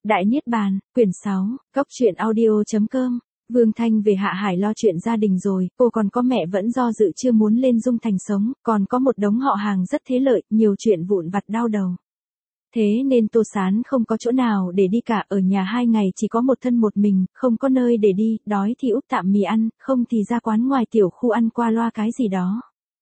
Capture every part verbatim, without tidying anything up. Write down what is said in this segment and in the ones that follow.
Đại Niết Bàn, quyển sáu, Cốc truyện audio chấm com. Vương Thanh về Hạ Hải lo chuyện gia đình rồi, cô còn có mẹ vẫn do dự chưa muốn lên Dung Thành sống, còn có một đống họ hàng rất thế lợi, nhiều chuyện vụn vặt đau đầu. Thế nên Tô Sán không có chỗ nào để đi cả, ở nhà hai ngày chỉ có một thân một mình, không có nơi để đi, đói thì úp tạm mì ăn, không thì ra quán ngoài tiểu khu ăn qua loa cái gì đó.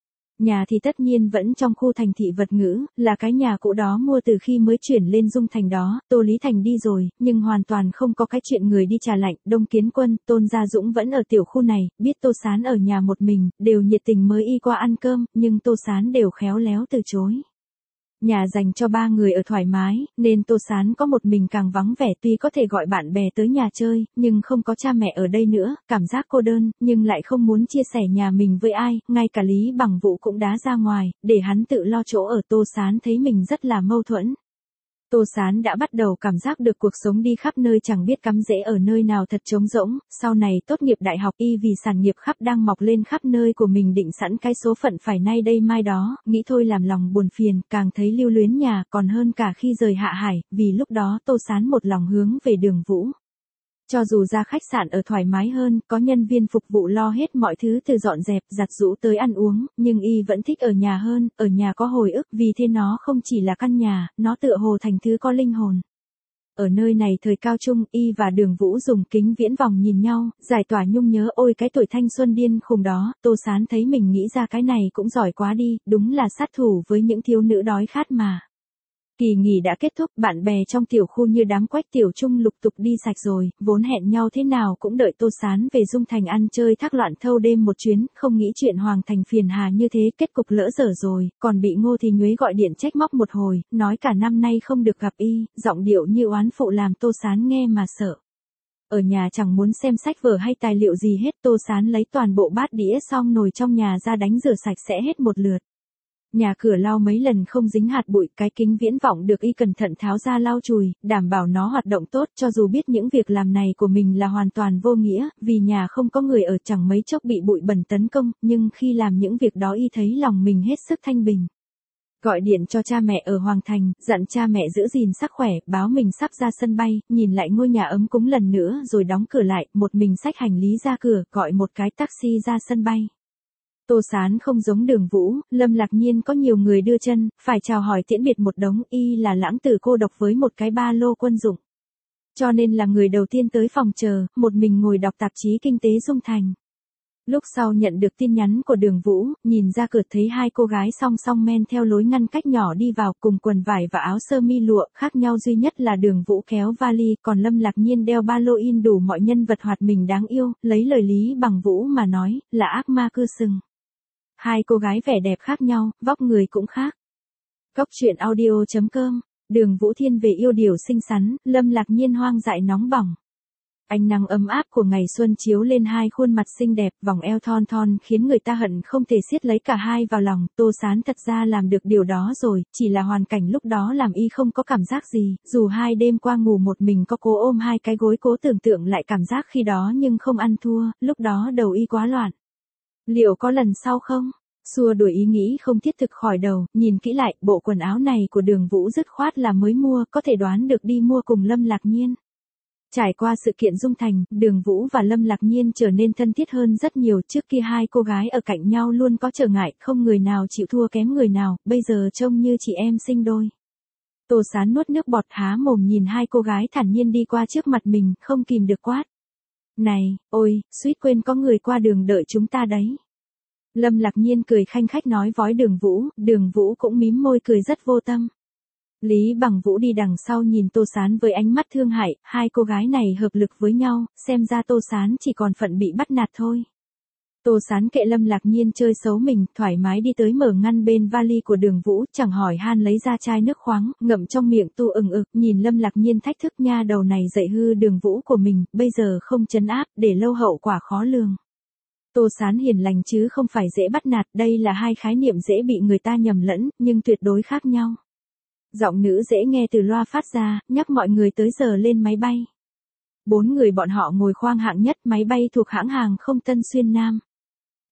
Nhà thì tất nhiên vẫn trong khu thành thị vật ngữ, là cái nhà cũ đó mua từ khi mới chuyển lên Dung Thành đó. Tô Lý Thành đi rồi, nhưng hoàn toàn không có cái chuyện người đi trà lạnh. Đông Kiến Quân, Tôn Gia Dũng vẫn ở tiểu khu này, biết Tô Sán ở nhà một mình, đều nhiệt tình mới y qua ăn cơm, nhưng Tô Sán đều khéo léo từ chối. Nhà dành cho ba người ở thoải mái, nên Tô Sán có một mình càng vắng vẻ, tuy có thể gọi bạn bè tới nhà chơi, nhưng không có cha mẹ ở đây nữa, cảm giác cô đơn, nhưng lại không muốn chia sẻ nhà mình với ai, ngay cả Lý Bằng Vũ cũng đá ra ngoài, để hắn tự lo chỗ ở. Tô Sán thấy mình rất là mâu thuẫn. Tô Sán đã bắt đầu cảm giác được cuộc sống đi khắp nơi chẳng biết cắm rễ ở nơi nào, thật trống rỗng. Sau này tốt nghiệp đại học y vì sản nghiệp khắp đang mọc lên khắp nơi của mình, định sẵn cái số phận phải nay đây mai đó, nghĩ thôi làm lòng buồn phiền, càng thấy lưu luyến nhà, còn hơn cả khi rời Hạ Hải, vì lúc đó Tô Sán một lòng hướng về Đường Vũ. Cho dù ra khách sạn ở thoải mái hơn, có nhân viên phục vụ lo hết mọi thứ từ dọn dẹp, giặt giũ tới ăn uống, nhưng y vẫn thích ở nhà hơn, ở nhà có hồi ức, vì thế nó không chỉ là căn nhà, nó tựa hồ thành thứ có linh hồn. Ở nơi này thời cao trung, y và Đường Vũ dùng kính viễn vọng nhìn nhau, giải tỏa nhung nhớ. Ôi cái tuổi thanh xuân điên khùng đó, Tô Sán thấy mình nghĩ ra cái này cũng giỏi quá đi, đúng là sát thủ với những thiếu nữ đói khát mà. Kỳ nghỉ đã kết thúc, bạn bè trong tiểu khu như đám quách tiểu trung lục tục đi sạch rồi, vốn hẹn nhau thế nào cũng đợi Tô Sán về Dung Thành ăn chơi thác loạn thâu đêm một chuyến, không nghĩ chuyện Hoàng Thành phiền hà như thế, kết cục lỡ dở rồi, còn bị Ngô Thì Nhuế gọi điện trách móc một hồi, nói cả năm nay không được gặp y, giọng điệu như oán phụ làm Tô Sán nghe mà sợ. Ở nhà chẳng muốn xem sách vở hay tài liệu gì hết, Tô Sán lấy toàn bộ bát đĩa xong nồi trong nhà ra đánh rửa sạch sẽ hết một lượt. Nhà cửa lau mấy lần không dính hạt bụi, cái kính viễn vọng được y cẩn thận tháo ra lau chùi, đảm bảo nó hoạt động tốt, cho dù biết những việc làm này của mình là hoàn toàn vô nghĩa, vì nhà không có người ở, chẳng mấy chốc bị bụi bẩn tấn công, nhưng khi làm những việc đó y thấy lòng mình hết sức thanh bình. Gọi điện cho cha mẹ ở Hoàng Thành, dặn cha mẹ giữ gìn sức khỏe, báo mình sắp ra sân bay, nhìn lại ngôi nhà ấm cúng lần nữa rồi đóng cửa lại, một mình xách hành lý ra cửa, gọi một cái taxi ra sân bay. Tô Sán không giống Đường Vũ, Lâm Lạc Nhiên có nhiều người đưa chân, phải chào hỏi tiễn biệt một đống, y là lãng tử cô độc với một cái ba lô quân dụng. Cho nên là người đầu tiên tới phòng chờ, một mình ngồi đọc tạp chí kinh tế Dung Thành. Lúc sau nhận được tin nhắn của Đường Vũ, nhìn ra cửa thấy hai cô gái song song men theo lối ngăn cách nhỏ đi vào, cùng quần vải và áo sơ mi lụa, khác nhau duy nhất là Đường Vũ kéo vali, còn Lâm Lạc Nhiên đeo ba lô in đủ mọi nhân vật hoạt mình đáng yêu, lấy lời Lý Bằng Vũ mà nói, là ác ma cư sừng. Hai cô gái vẻ đẹp khác nhau, vóc người cũng khác. Cốc truyện audio chấm com. Đường Vũ thiên về yêu điều xinh xắn, Lâm Lạc Nhiên hoang dại nóng bỏng. Ánh nắng ấm áp của ngày xuân chiếu lên hai khuôn mặt xinh đẹp, vòng eo thon thon khiến người ta hận không thể siết lấy cả hai vào lòng. Tô Sán thật ra làm được điều đó rồi, chỉ là hoàn cảnh lúc đó làm y không có cảm giác gì, dù hai đêm qua ngủ một mình có cố ôm hai cái gối cố tưởng tượng lại cảm giác khi đó nhưng không ăn thua, lúc đó đầu y quá loạn. Liệu có lần sau không? Xua đuổi ý nghĩ không thiết thực khỏi đầu, nhìn kỹ lại, bộ quần áo này của Đường Vũ dứt khoát là mới mua, có thể đoán được đi mua cùng Lâm Lạc Nhiên. Trải qua sự kiện Dung Thành, Đường Vũ và Lâm Lạc Nhiên trở nên thân thiết hơn rất nhiều, trước kia hai cô gái ở cạnh nhau luôn có trở ngại, không người nào chịu thua kém người nào, bây giờ trông như chị em sinh đôi. Tô Sán nuốt nước bọt há mồm nhìn hai cô gái thản nhiên đi qua trước mặt mình, không kìm được quát. Này, ôi, suýt quên có người qua đường đợi chúng ta đấy. Lâm Lạc Nhiên cười khanh khách nói vói Đường Vũ, Đường Vũ cũng mím môi cười rất vô tâm. Lý Bằng Vũ đi đằng sau nhìn Tô Sán với ánh mắt thương hại, hai cô gái này hợp lực với nhau, xem ra Tô Sán chỉ còn phận bị bắt nạt thôi. Tô Sán kệ Lâm Lạc Nhiên chơi xấu mình, thoải mái đi tới mở ngăn bên vali của Đường Vũ, chẳng hỏi han lấy ra chai nước khoáng, ngậm trong miệng tu ừng ực, nhìn Lâm Lạc Nhiên thách thức nha đầu này dạy hư Đường Vũ của mình, bây giờ không trấn áp, để lâu hậu quả khó lường. Tô Sán hiền lành chứ không phải dễ bắt nạt, đây là hai khái niệm dễ bị người ta nhầm lẫn, nhưng tuyệt đối khác nhau. Giọng nữ dễ nghe từ loa phát ra, nhắc mọi người tới giờ lên máy bay. Bốn người bọn họ ngồi khoang hạng nhất, máy bay thuộc hãng hàng không Tân Xuyên Nam.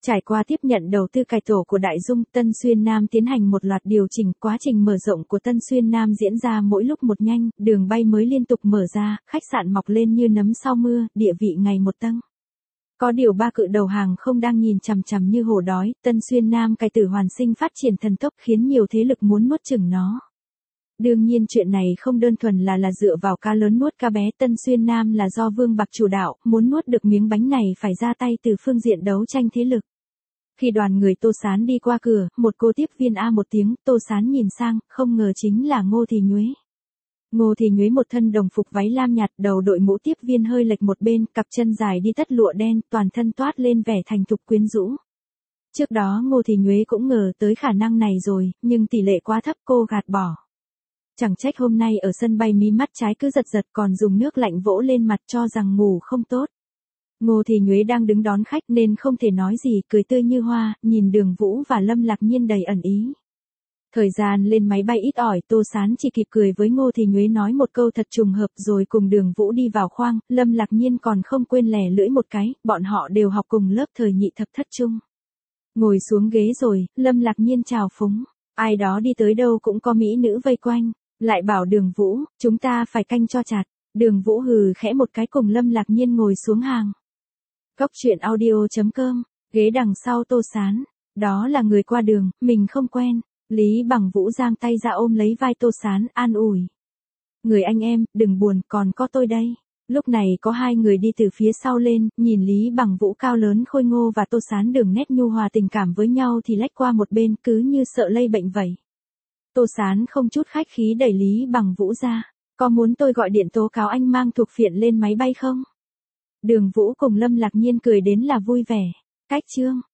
Trải qua tiếp nhận đầu tư cải tổ của Đại Dung, Tân Xuyên Nam tiến hành một loạt điều chỉnh, quá trình mở rộng của Tân Xuyên Nam diễn ra mỗi lúc một nhanh, đường bay mới liên tục mở ra, khách sạn mọc lên như nấm sau mưa, địa vị ngày một tăng. Có điều ba cự đầu hàng không đang nhìn chằm chằm như hổ đói, Tân Xuyên Nam cải tử hoàn sinh phát triển thần tốc khiến nhiều thế lực muốn nuốt chửng nó. Đương nhiên chuyện này không đơn thuần là là dựa vào cá lớn nuốt cá bé, Tân Xuyên Nam là do Vương Bạc chủ đạo, muốn nuốt được miếng bánh này phải ra tay từ phương diện đấu tranh thế lực. Khi đoàn người Tô Sán đi qua cửa, một cô tiếp viên a một tiếng, Tô Sán nhìn sang, không ngờ chính là Ngô Thì Nhuế. Ngô Thì Nhuế một thân đồng phục váy lam nhạt, đầu đội mũ tiếp viên hơi lệch một bên, cặp chân dài đi tất lụa đen, toàn thân toát lên vẻ thành thục quyến rũ. Trước đó Ngô Thì Nhuế cũng ngờ tới khả năng này rồi, nhưng tỷ lệ quá thấp cô gạt bỏ. Chẳng trách hôm nay ở sân bay mí mắt trái cứ giật giật còn dùng nước lạnh vỗ lên mặt cho rằng ngủ không tốt. Ngô Thì Nhuế đang đứng đón khách nên không thể nói gì, cười tươi như hoa, nhìn Đường Vũ và Lâm Lạc Nhiên đầy ẩn ý. Thời gian lên máy bay ít ỏi, Tô Sán chỉ kịp cười với Ngô Thì Nhuế nói một câu thật trùng hợp rồi cùng Đường Vũ đi vào khoang, Lâm Lạc Nhiên còn không quên lè lưỡi một cái, bọn họ đều học cùng lớp thời nhị thập thất trung. Ngồi xuống ghế rồi, Lâm Lạc Nhiên chào phúng, ai đó đi tới đâu cũng có mỹ nữ vây quanh, lại bảo Đường Vũ, chúng ta phải canh cho chặt. Đường Vũ hừ khẽ một cái cùng Lâm Lạc Nhiên ngồi xuống hàng. Cốc truyện audio chấm com, ghế đằng sau Tô Sán, đó là người qua đường, mình không quen. Lý Bằng Vũ giang tay ra ôm lấy vai Tô Sán, an ủi. Người anh em, đừng buồn, còn có tôi đây. Lúc này có hai người đi từ phía sau lên, nhìn Lý Bằng Vũ cao lớn khôi ngô và Tô Sán đường nét nhu hòa tình cảm với nhau thì lách qua một bên, cứ như sợ lây bệnh vậy. Tô Sán không chút khách khí đẩy Lý Bằng Vũ ra. Có muốn tôi gọi điện tố cáo anh mang thuộc phiện lên máy bay không? Đường Vũ cùng Lâm Lạc Nhiên cười đến là vui vẻ. Cách chương.